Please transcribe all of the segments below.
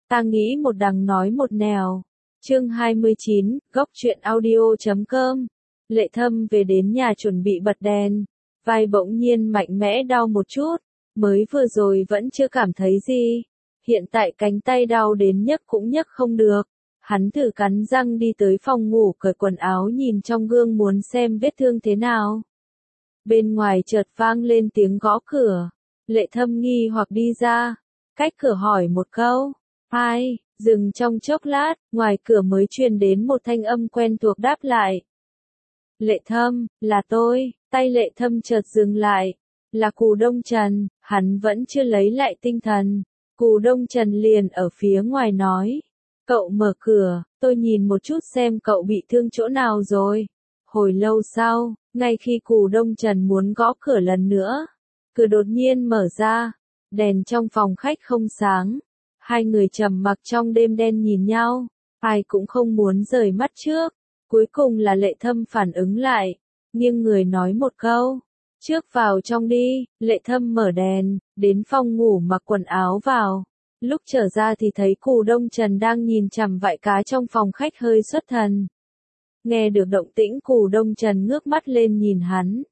Ta nghĩ một đằng nói một nẻo. Chương 29, góc truyện audio.com. Lệ Thâm về đến nhà chuẩn bị bật đèn, vai bỗng nhiên mạnh mẽ đau một chút, mới vừa rồi vẫn chưa cảm thấy gì, hiện tại cánh tay đau đến nhấc cũng nhấc không được. Hắn thử cắn răng đi tới phòng ngủ cởi quần áo nhìn trong gương muốn xem vết thương thế nào. Bên ngoài chợt vang lên tiếng gõ cửa, Lệ Thâm nghi hoặc đi ra, cách cửa hỏi một câu, ai, dừng trong chốc lát, ngoài cửa mới truyền đến một thanh âm quen thuộc đáp lại. Lệ Thâm, là tôi, tay Lệ Thâm chợt dừng lại, là Cù Đông Trần, hắn vẫn chưa lấy lại tinh thần, Cù Đông Trần liền ở phía ngoài nói, cậu mở cửa, tôi nhìn một chút xem cậu bị thương chỗ nào rồi. Hồi lâu sau, ngay khi Cù Đông Trần muốn gõ cửa lần nữa, cửa đột nhiên mở ra, đèn trong phòng khách không sáng, hai người trầm mặc trong đêm đen nhìn nhau, ai cũng không muốn rời mắt trước, cuối cùng là Lệ Thâm phản ứng lại, nghiêng người nói một câu, trước vào trong đi. Lệ Thâm mở đèn, đến phòng ngủ mặc quần áo vào, lúc trở ra thì thấy Cù Đông Trần đang nhìn chằm vại cá trong phòng khách hơi xuất thần. Nghe được động tĩnh Cù Đông Trần ngước mắt lên nhìn hắn.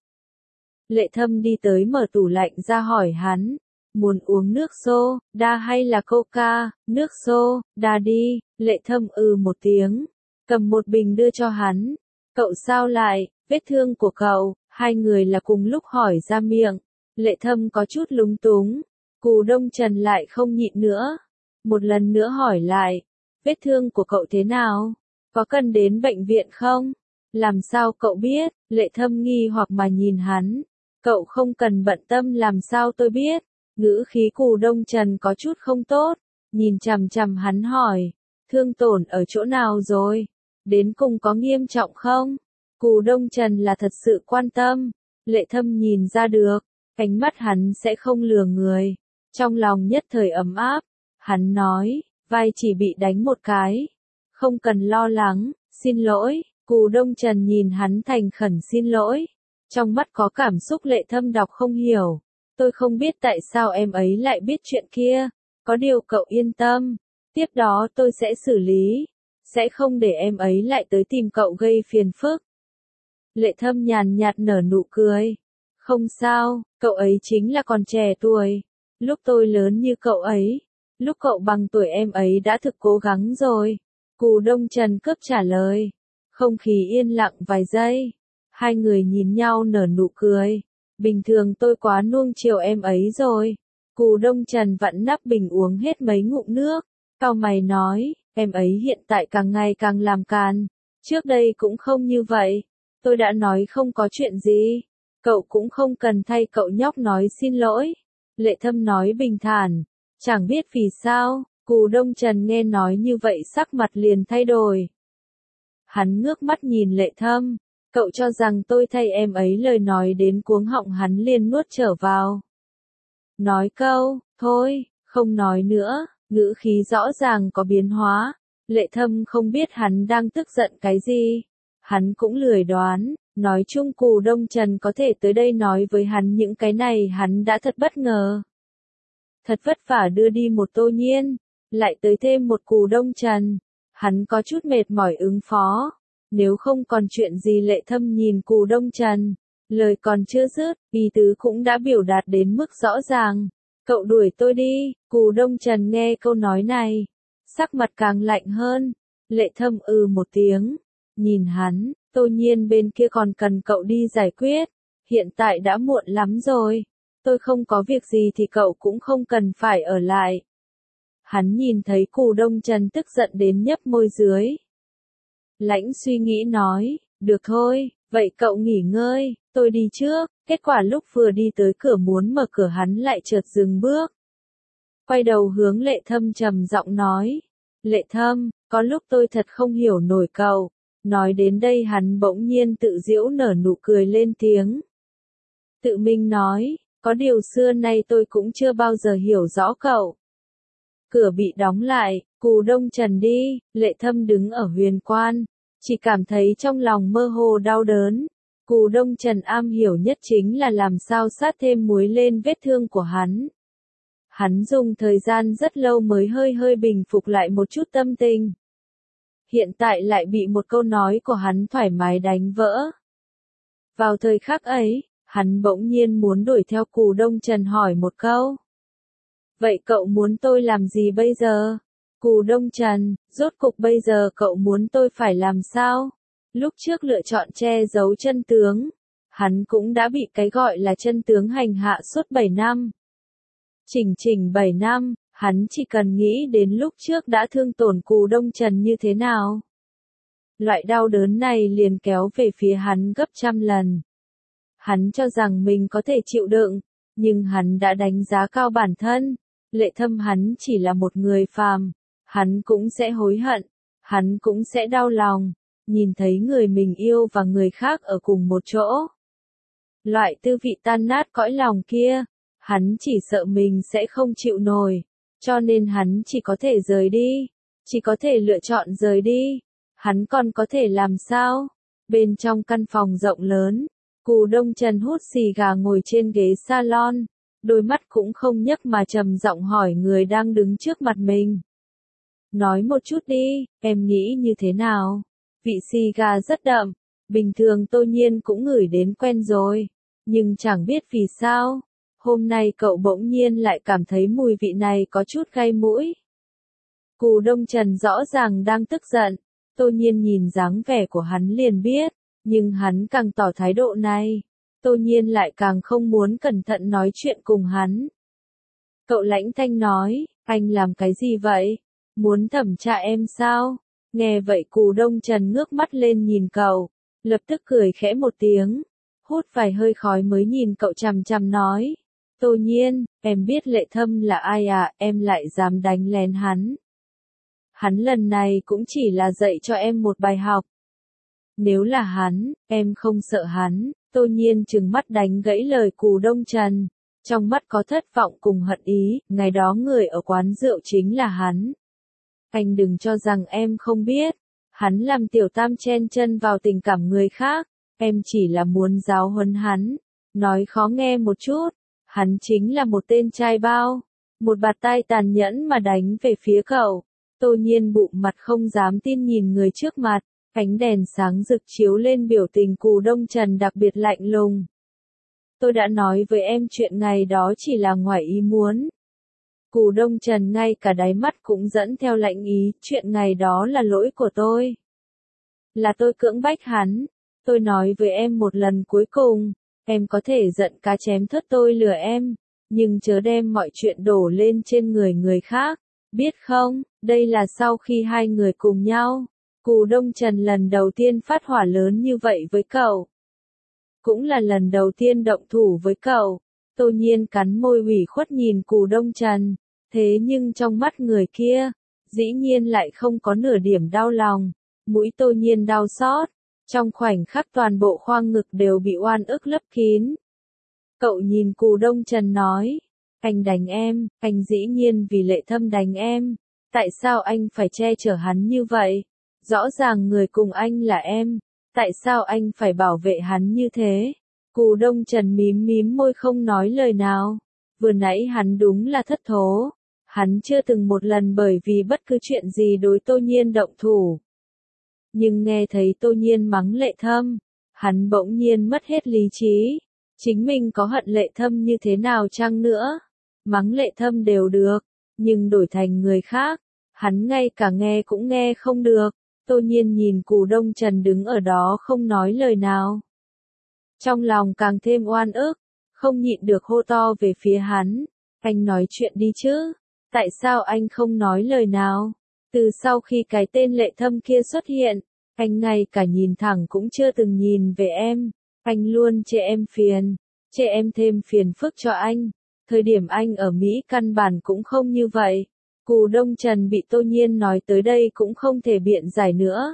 Lệ Thâm đi tới mở tủ lạnh ra hỏi hắn, muốn uống nước soda hay là coca, nước soda đi. Lệ Thâm một tiếng, cầm một bình đưa cho hắn, cậu sao lại, vết thương của cậu, hai người là cùng lúc hỏi ra miệng. Lệ Thâm có chút lúng túng, Cù Đông Trần lại không nhịn nữa, một lần nữa hỏi lại, vết thương của cậu thế nào? Có cần đến bệnh viện không? Làm sao cậu biết? Lệ Thâm nghi hoặc mà nhìn hắn. Cậu không cần bận tâm làm sao tôi biết. Ngữ khí Cù Đông Trần có chút không tốt. Nhìn chằm chằm hắn hỏi. Thương tổn ở chỗ nào rồi? Đến cùng có nghiêm trọng không? Cù Đông Trần là thật sự quan tâm. Lệ Thâm nhìn ra được. Ánh mắt hắn sẽ không lừa người. Trong lòng nhất thời ấm áp. Hắn nói, vai chỉ bị đánh một cái. Không cần lo lắng, xin lỗi. Cù Đông Trần nhìn hắn thành khẩn xin lỗi. Trong mắt có cảm xúc. Lệ Thâm đọc không hiểu. Tôi không biết tại sao em ấy lại biết chuyện kia. Có điều cậu yên tâm. Tiếp đó tôi sẽ xử lý. Sẽ không để em ấy lại tới tìm cậu gây phiền phức. Lệ Thâm nhàn nhạt nở nụ cười. Không sao, cậu ấy chính là còn trẻ tuổi. Lúc tôi lớn như cậu ấy. Lúc cậu bằng tuổi em ấy đã thực cố gắng rồi. Cù Đông Trần cướp trả lời. Không khí yên lặng vài giây. Hai người nhìn nhau nở nụ cười. Bình thường tôi quá nuông chiều em ấy rồi. Cù Đông Trần vặn nắp bình uống hết mấy ngụm nước. Cau mày nói, em ấy hiện tại càng ngày càng làm càn. Trước đây cũng không như vậy. Tôi đã nói không có chuyện gì. Cậu cũng không cần thay cậu nhóc nói xin lỗi. Lệ Thâm nói bình thản. Chẳng biết vì sao. Cù Đông Trần nghe nói như vậy sắc mặt liền thay đổi. Hắn ngước mắt nhìn Lệ Thâm, cậu cho rằng tôi thay em ấy lời nói đến cuống họng hắn liền nuốt trở vào. Nói câu, thôi, không nói nữa, ngữ khí rõ ràng có biến hóa. Lệ Thâm không biết hắn đang tức giận cái gì. Hắn cũng lười đoán, nói chung Cù Đông Trần có thể tới đây nói với hắn những cái này hắn đã thật bất ngờ. Thật vất vả đưa đi một Tô Nhiên. Lại tới thêm một Cù Đông Trần, hắn có chút mệt mỏi ứng phó. Nếu không còn chuyện gì. Lệ Thâm nhìn Cù Đông Trần, lời còn chưa dứt, ý tứ cũng đã biểu đạt đến mức rõ ràng. Cậu đuổi tôi đi. Cù Đông Trần nghe câu nói này, sắc mặt càng lạnh hơn. Lệ Thâm một tiếng, nhìn hắn, Tô Nhiên bên kia còn cần cậu đi giải quyết. Hiện tại đã muộn lắm rồi. Tôi không có việc gì thì cậu cũng không cần phải ở lại. Hắn nhìn thấy Cù Đông Trần tức giận đến nhấp môi dưới. Lãnh suy nghĩ nói, được thôi, vậy cậu nghỉ ngơi, tôi đi trước. Kết quả lúc vừa đi tới cửa muốn mở cửa hắn lại chợt dừng bước. Quay đầu hướng Lệ Thâm trầm giọng nói, Lệ Thâm, có lúc tôi thật không hiểu nổi cậu. Nói đến đây hắn bỗng nhiên tự giễu nở nụ cười lên tiếng. Tự mình nói, có điều xưa nay tôi cũng chưa bao giờ hiểu rõ cậu. Cửa bị đóng lại, Cù Đông Trần đi. Lệ Thâm đứng ở huyền quan, chỉ cảm thấy trong lòng mơ hồ đau đớn. Cù Đông Trần am hiểu nhất chính là làm sao sát thêm muối lên vết thương của hắn. Hắn dùng thời gian rất lâu mới hơi hơi bình phục lại một chút tâm tình. Hiện tại lại bị một câu nói của hắn thoải mái đánh vỡ. Vào thời khắc ấy, hắn bỗng nhiên muốn đuổi theo Cù Đông Trần hỏi một câu. Vậy cậu muốn tôi làm gì bây giờ? Cù Đông Trần, rốt cục bây giờ cậu muốn tôi phải làm sao? Lúc trước lựa chọn che giấu chân tướng, hắn cũng đã bị cái gọi là chân tướng hành hạ suốt 7 năm. Chỉnh 7 năm, hắn chỉ cần nghĩ đến lúc trước đã thương tổn Cù Đông Trần như thế nào. Loại đau đớn này liền kéo về phía hắn gấp trăm lần. Hắn cho rằng mình có thể chịu đựng, nhưng hắn đã đánh giá cao bản thân. Lệ Thâm hắn chỉ là một người phàm, hắn cũng sẽ hối hận, hắn cũng sẽ đau lòng, nhìn thấy người mình yêu và người khác ở cùng một chỗ. Loại tư vị tan nát cõi lòng kia, hắn chỉ sợ mình sẽ không chịu nổi, cho nên hắn chỉ có thể rời đi, chỉ có thể lựa chọn rời đi. Hắn còn có thể làm sao? Bên trong căn phòng rộng lớn, Cù Đông Trần hút xì gà ngồi trên ghế salon, đôi mắt cũng không nhấc mà trầm giọng hỏi người đang đứng trước mặt mình. Nói một chút đi, em nghĩ như thế nào? Vị xì gà rất đậm, bình thường Tô Nhiên cũng ngửi đến quen rồi, nhưng chẳng biết vì sao, hôm nay cậu bỗng nhiên lại cảm thấy mùi vị này có chút gai mũi. Cù Đông Trần rõ ràng đang tức giận, Tô Nhiên nhìn dáng vẻ của hắn liền biết, nhưng hắn càng tỏ thái độ này, Tô Nhiên lại càng không muốn cẩn thận nói chuyện cùng hắn. Cậu lãnh thanh nói, anh làm cái gì vậy? Muốn thẩm tra em sao? Nghe vậy Cù Đông Trần ngước mắt lên nhìn cậu, lập tức cười khẽ một tiếng, hút vài hơi khói mới nhìn cậu chằm chằm nói. Tô Nhiên, em biết Lệ Thâm là ai à, em lại dám đánh lén hắn. Hắn lần này cũng chỉ là dạy cho em một bài học. Nếu là hắn, em không sợ hắn. Tô Nhiên trừng mắt đánh gãy lời Cù Đông Trần, trong mắt có thất vọng cùng hận ý, ngày đó người ở quán rượu chính là hắn. Anh đừng cho rằng em không biết, hắn làm tiểu tam chen chân vào tình cảm người khác, em chỉ là muốn giáo huấn hắn, nói khó nghe một chút, hắn chính là một tên trai bao, một bạt tai tàn nhẫn mà đánh về phía cậu. Tô Nhiên bụng mặt không dám tin nhìn người trước mặt. Ánh đèn sáng rực chiếu lên biểu tình Cù Đông Trần đặc biệt lạnh lùng. Tôi đã nói với em chuyện ngày đó chỉ là ngoài ý muốn. Cù Đông Trần ngay cả đáy mắt cũng dẫn theo lạnh ý, chuyện ngày đó là lỗi của tôi. Là tôi cưỡng bách hắn. Tôi nói với em một lần cuối cùng, em có thể giận cá chém thớt tôi lừa em, nhưng chớ đem mọi chuyện đổ lên trên người khác, biết không, đây là sau khi hai người cùng nhau. Cù Đông Trần lần đầu tiên phát hỏa lớn như vậy với cậu. Cũng là lần đầu tiên động thủ với cậu. Tô Nhiên cắn môi ủy khuất nhìn Cù Đông Trần. Thế nhưng trong mắt người kia, dĩ nhiên lại không có nửa điểm đau lòng. Mũi Tô Nhiên đau xót. Trong khoảnh khắc toàn bộ khoang ngực đều bị oan ức lấp kín. Cậu nhìn Cù Đông Trần nói. Anh đánh em, anh dĩ nhiên vì Lệ Thâm đánh em. Tại sao anh phải che chở hắn như vậy? Rõ ràng người cùng anh là em, tại sao anh phải bảo vệ hắn như thế? Cù Đông Trần mím môi không nói lời nào. Vừa nãy hắn đúng là thất thố. Hắn chưa từng một lần bởi vì bất cứ chuyện gì đối Tô Nhiên động thủ. Nhưng nghe thấy Tô Nhiên mắng Lệ Thâm, hắn bỗng nhiên mất hết lý trí. Chính mình có hận Lệ Thâm như thế nào chăng nữa? Mắng Lệ Thâm đều được, nhưng đổi thành người khác, hắn ngay cả nghe cũng nghe không được. Tô Nhiên nhìn Cù Đông Trần đứng ở đó không nói lời nào. Trong lòng càng thêm oan ức, không nhịn được hô to về phía hắn. Anh nói chuyện đi chứ, tại sao anh không nói lời nào? Từ sau khi cái tên Lệ Thâm kia xuất hiện, anh ngay cả nhìn thẳng cũng chưa từng nhìn về em. Anh luôn chê em phiền, chê em thêm phiền phức cho anh. Thời điểm anh ở Mỹ căn bản cũng không như vậy. Cù Đông Trần bị Tô Nhiên nói tới đây cũng không thể biện giải nữa.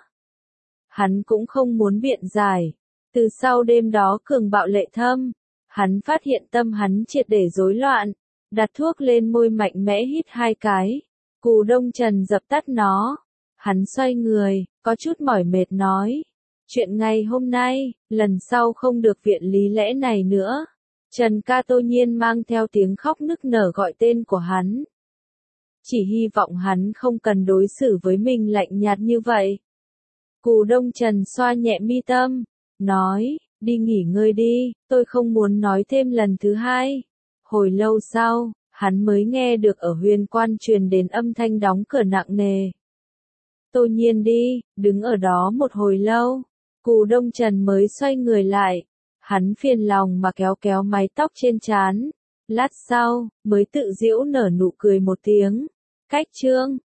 Hắn cũng không muốn biện giải. Từ sau đêm đó cường bạo Lệ Thâm, hắn phát hiện tâm hắn triệt để rối loạn, đặt thuốc lên môi mạnh mẽ hít 2 cái. Cù Đông Trần dập tắt nó. Hắn xoay người, có chút mỏi mệt nói. Chuyện ngày hôm nay, lần sau không được viện lý lẽ này nữa. Trần ca Tô Nhiên mang theo tiếng khóc nức nở gọi tên của hắn. Chỉ hy vọng hắn không cần đối xử với mình lạnh nhạt như vậy. Cù Đông Trần xoa nhẹ mi tâm, nói, đi nghỉ ngơi đi, tôi không muốn nói thêm lần thứ hai. Hồi lâu sau, hắn mới nghe được ở Huyền Quan truyền đến âm thanh đóng cửa nặng nề. Tô Nhiên đi, đứng ở đó một hồi lâu, Cù Đông Trần mới xoay người lại. Hắn phiền lòng mà kéo kéo mái tóc trên trán. Lát sau, mới tự giễu nở nụ cười một tiếng. Cách chương